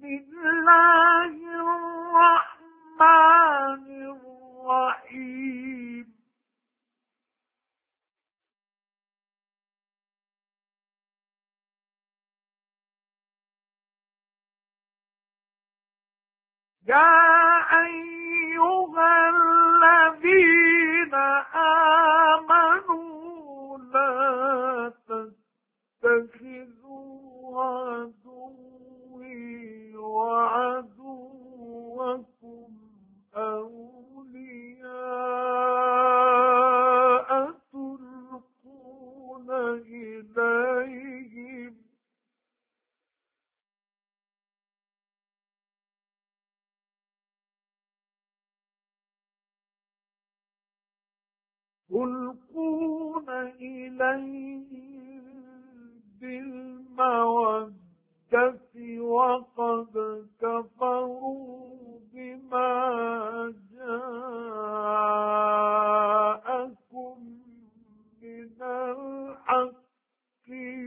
الله الرحمن الرحيم يا أيها الذين آمنوا لا تتخذوا عدوي وعدوكم أولياء تلقون إليهم بالمودة وقد كفروا بما جاءكم من الحق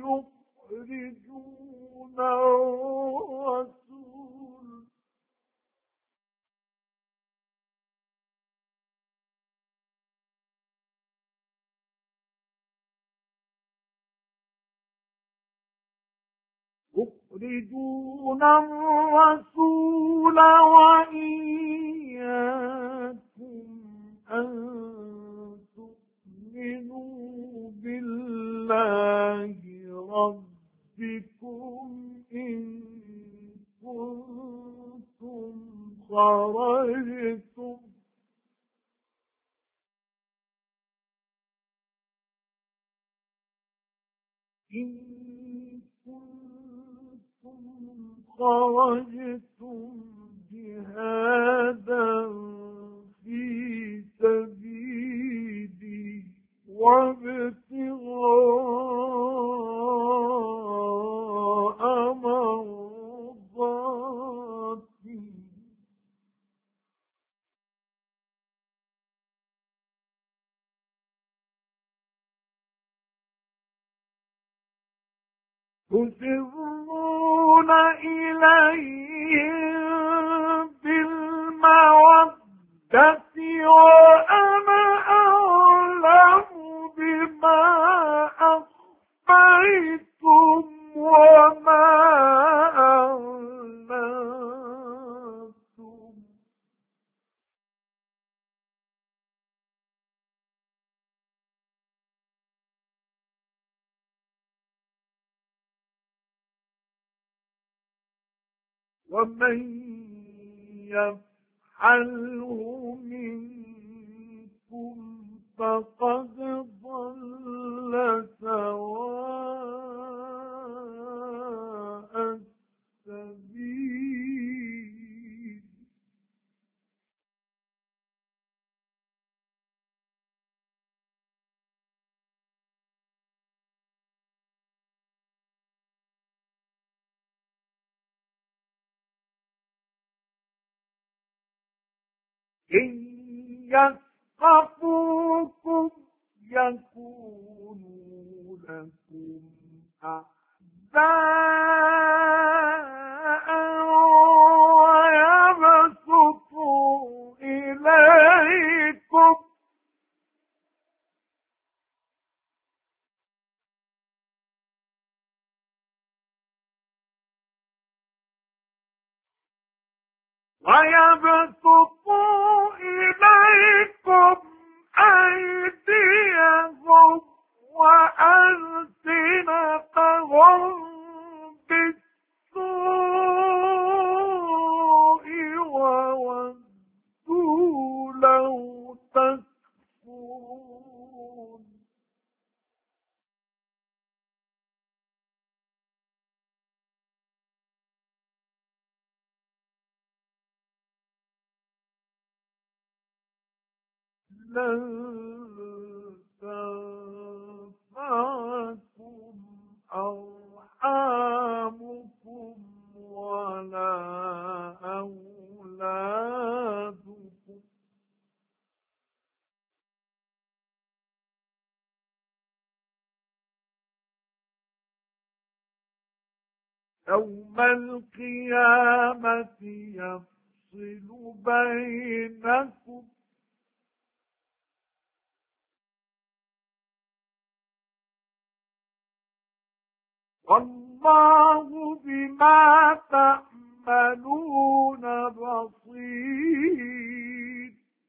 يخرجون الرسول وإياكم أن تؤمنوا بالله ربكم إن كنتم خرجتم جهادا في سبيلي وابتغاء مرضاتي تسرون إليهم بالمودة وأنا أعلم بما أخفيتم وما أعلنتم ومن يفعله منكم فقد ضل سواء السبيل إن يثقفوكم يكونوا لكم أعداء ويبسطوا إليكم أيديهم وألسنتهم بالسوء وودوا لو تكفرون لن تنفعكم أرحامكم ولا أولادكم يوم القيامة يفصل بينكم والله بما تعملون بصير.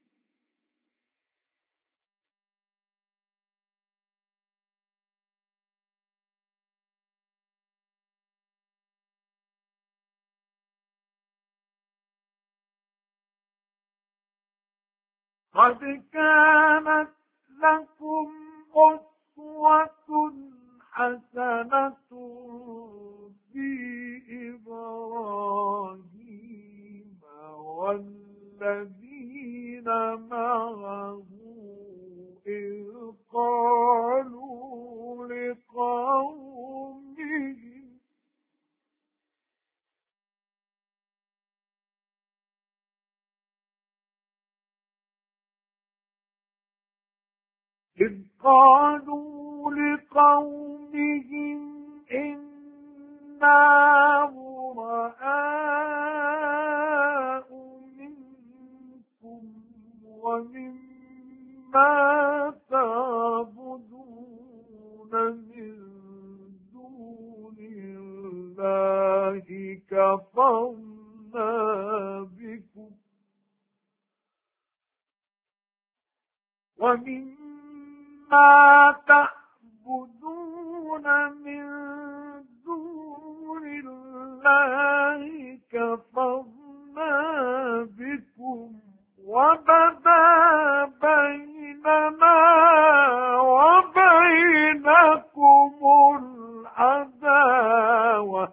قد كانت لكم أسوة حسنة في إبراهيم والذين معه إذ قالوا لقومهم إنا براء منكم ومما تعبدون من دون الله كفرنا بكم ومما تعبدون من دون الله كفرنا بكم وبدا بيننا وبينكم العداوة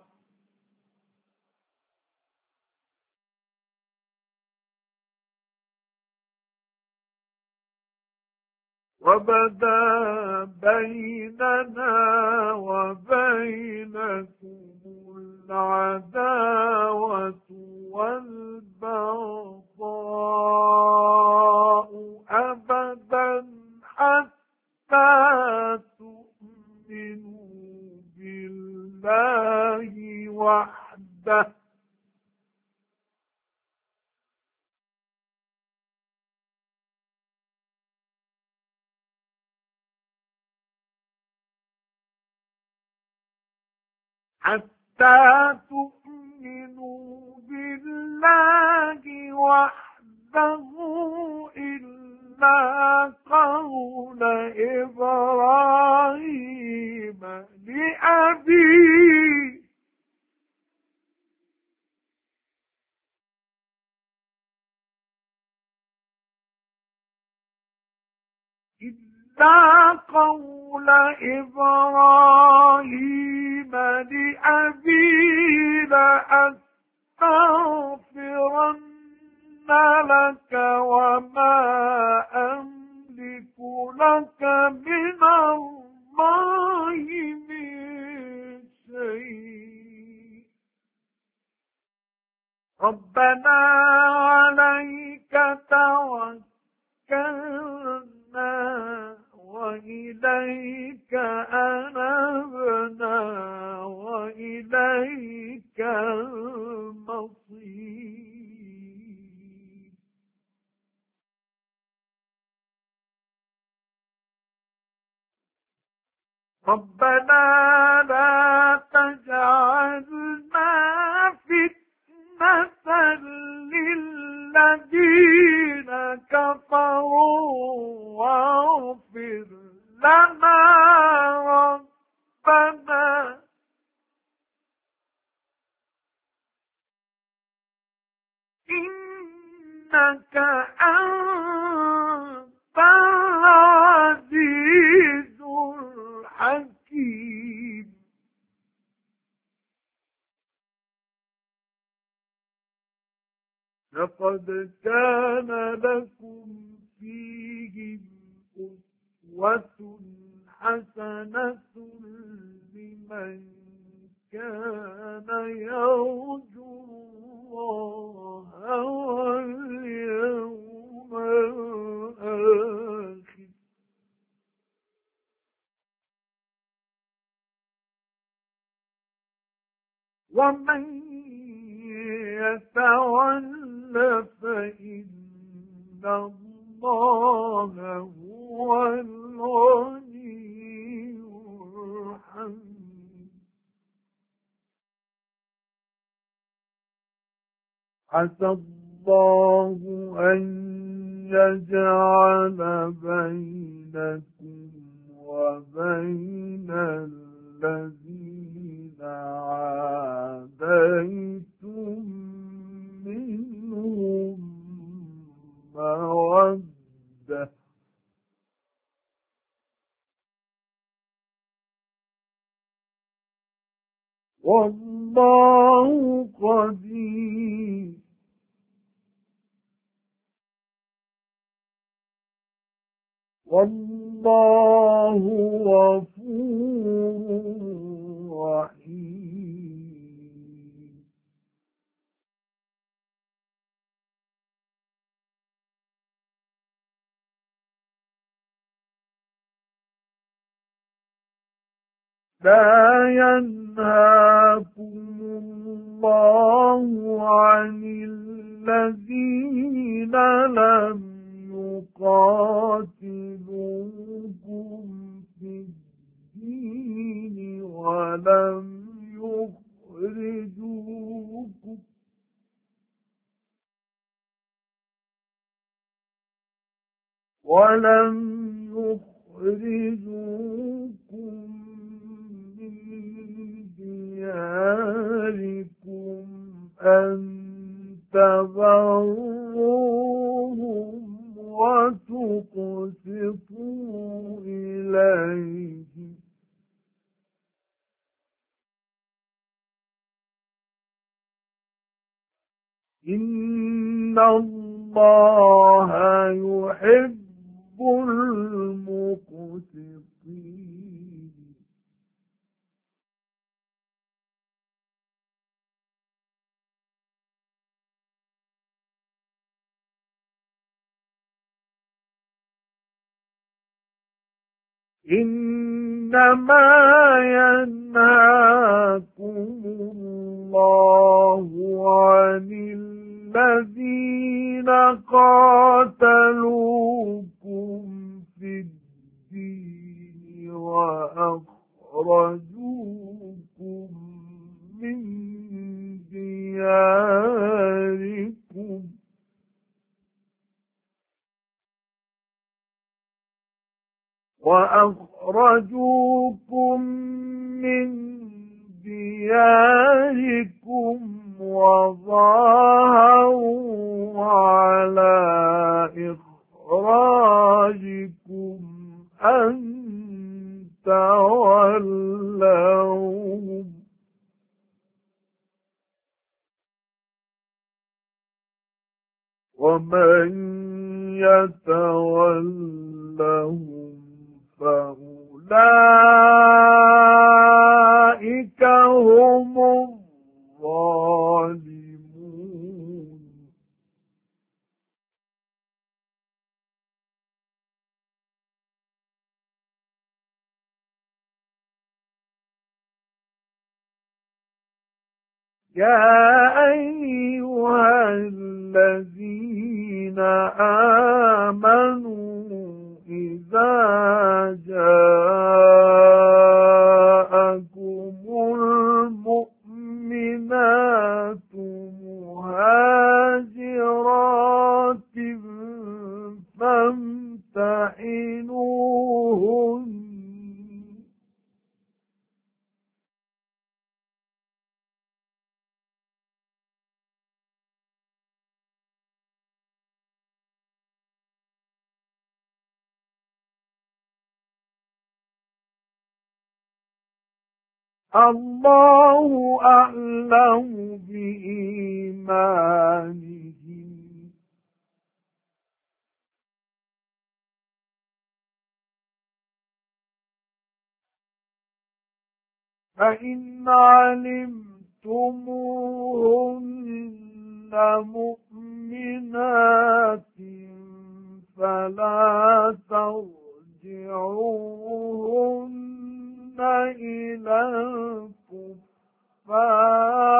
والبغضاء أبدا حتى تؤمنوا بالله وحده إلا قول إبراهيم لأبيه لأستغفرن لك وما أملك لك من الله من شيء ربنا عليك توكلنا وإليك أنبنا وإليك المصير ربنا لا تجعلنا فتنة للذين كفروا واغفر لنا ربنا إنك أنت العزيز الحكيم لقد كان لكم فيهم أسوة حسنة لمن كان يرجو الله واليوم الآخر ومن يتول فإن الله هو الغني الحميد عسى الله أن يجعل بينكم وبين الذين عاديتم منهم مودة والله قدير والله غفور رحيم لا ينهاكم الله عن الذين لم يقاتلوكم في الدين ولم يخرجوكم من دياركم أن تبروهم وتقسطوا إليهم إن الله يحب المقسطين إنما ينهاكم الله عن الذين قاتلوكم في الدين وأخرجوكم من دياركم وظاهروا على إخراجكم أن تولوهم ومن يتولهم فأولئك هم الظالمون يا أيها الذين آمنوا إذا جاءكم المؤمنات مهاجرات فامتحنوهن الله أعلم بإيمانهم فإن علمتموهن مؤمنات فلا ترجعوهن إلى الكفار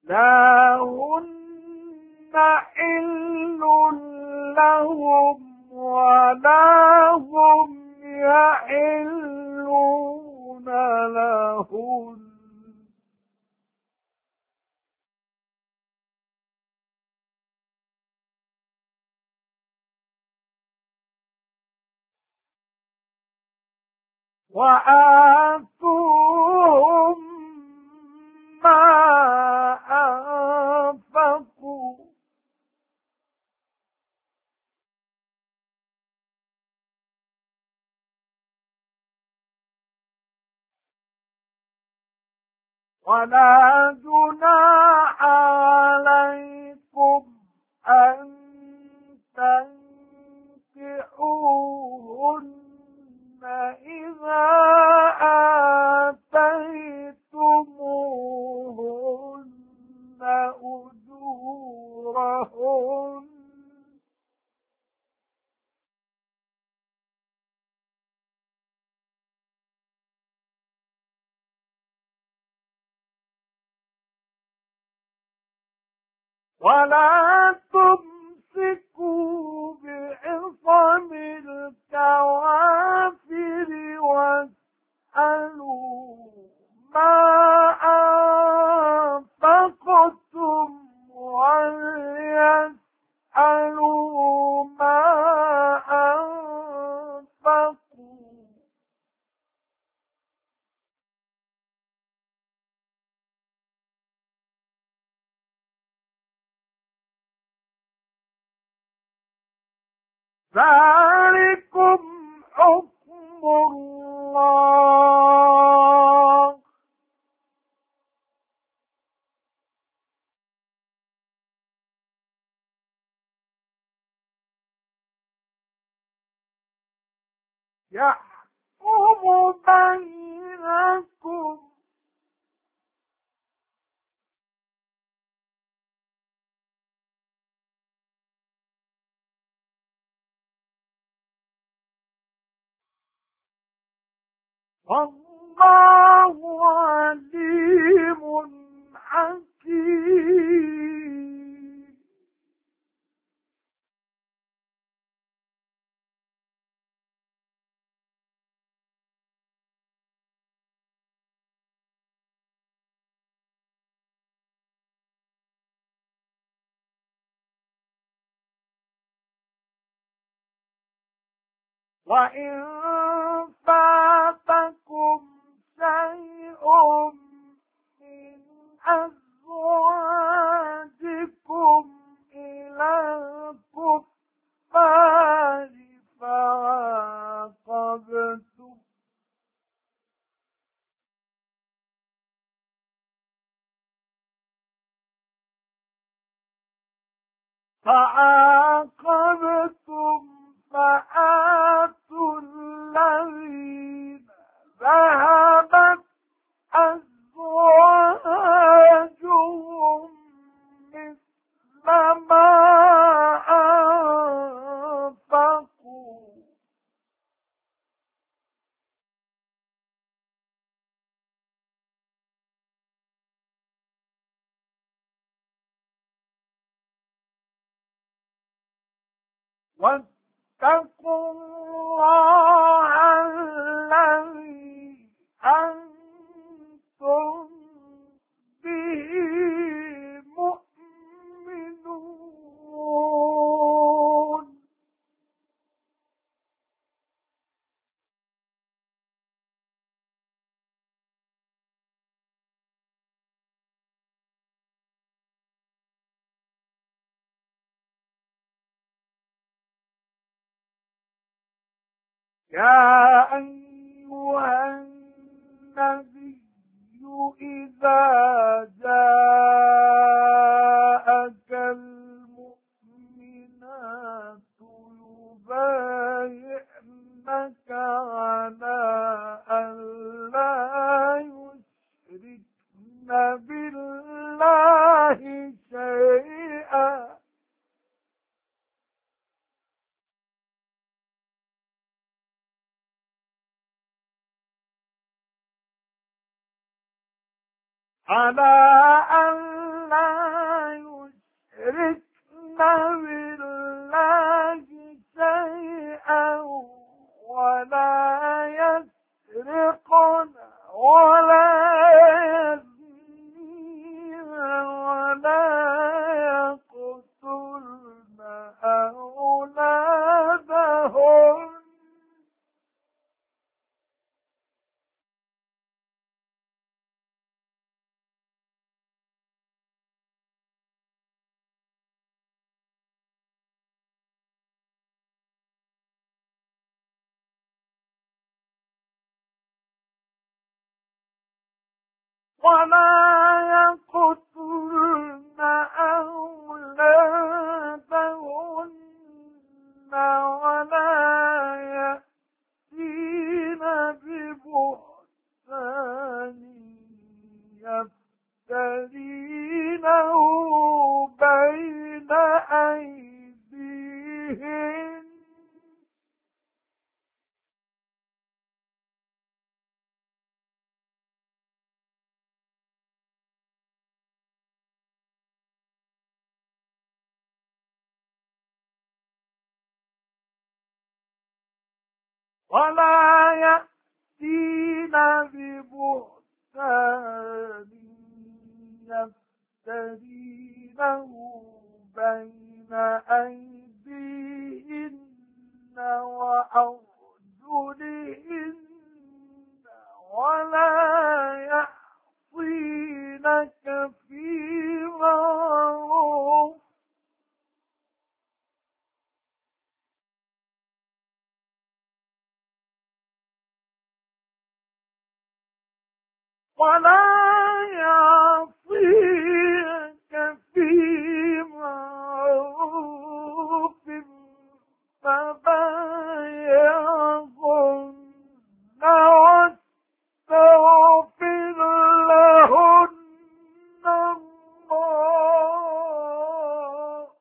لا هن حل لهم ولا هم يحلون لهن وآتوهم ما أنفقوا ولا جناح عليكم أن تنكحوهن إذا آتيتموهن أجورهن ولا تمسكوا بعصم الكوافر واسألوا ما أنفقتم وليسألوا ما أنفقوا ذلكم حكم الله يحكم بينكم والله عليم حكيم وإن فاتكم شيء من أزواجكم إلى الكفار فعاقبتم فآتوا الذين ذهبت أزواجهم مثل ما أنفقوا واتقوا الله الذي أنتم به مؤمنون يا أيها النبي إذا جاءك المؤمنات يبايعنك على أن لا يشركن بالله شيئا على أن لا بالله شيئا ولا يسرقن ولا يزنين ولا يقتلن أولادهن ولا يقتلن أولادهن ولا يأتين ببهتان يفترينه بين أيديهن ولا يأتين ببهتان يفترينه بين أيديهن وأرجلهن ولا يعصينك في معروف ولا يعصيك في معروف فبايعهن واستغفر لهن الله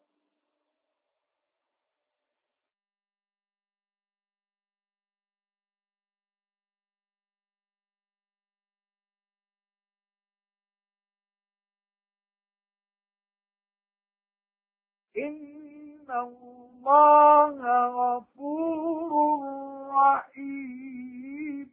إن الله غفور رحيم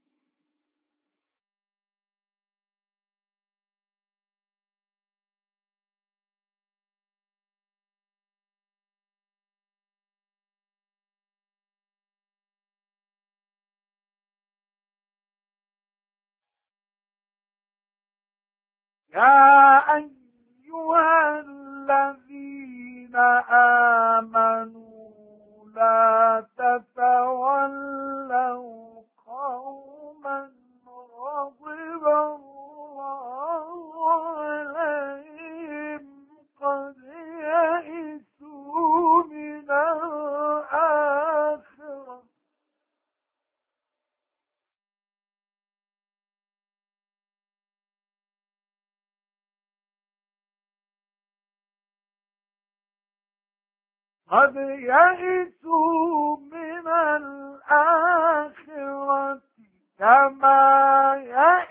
يا أيها الذين آمنوا لا تتولوا قوما غضب الله عليهم قد يئسوا من الآخرة قد يئسوا من الآخرة كما يئس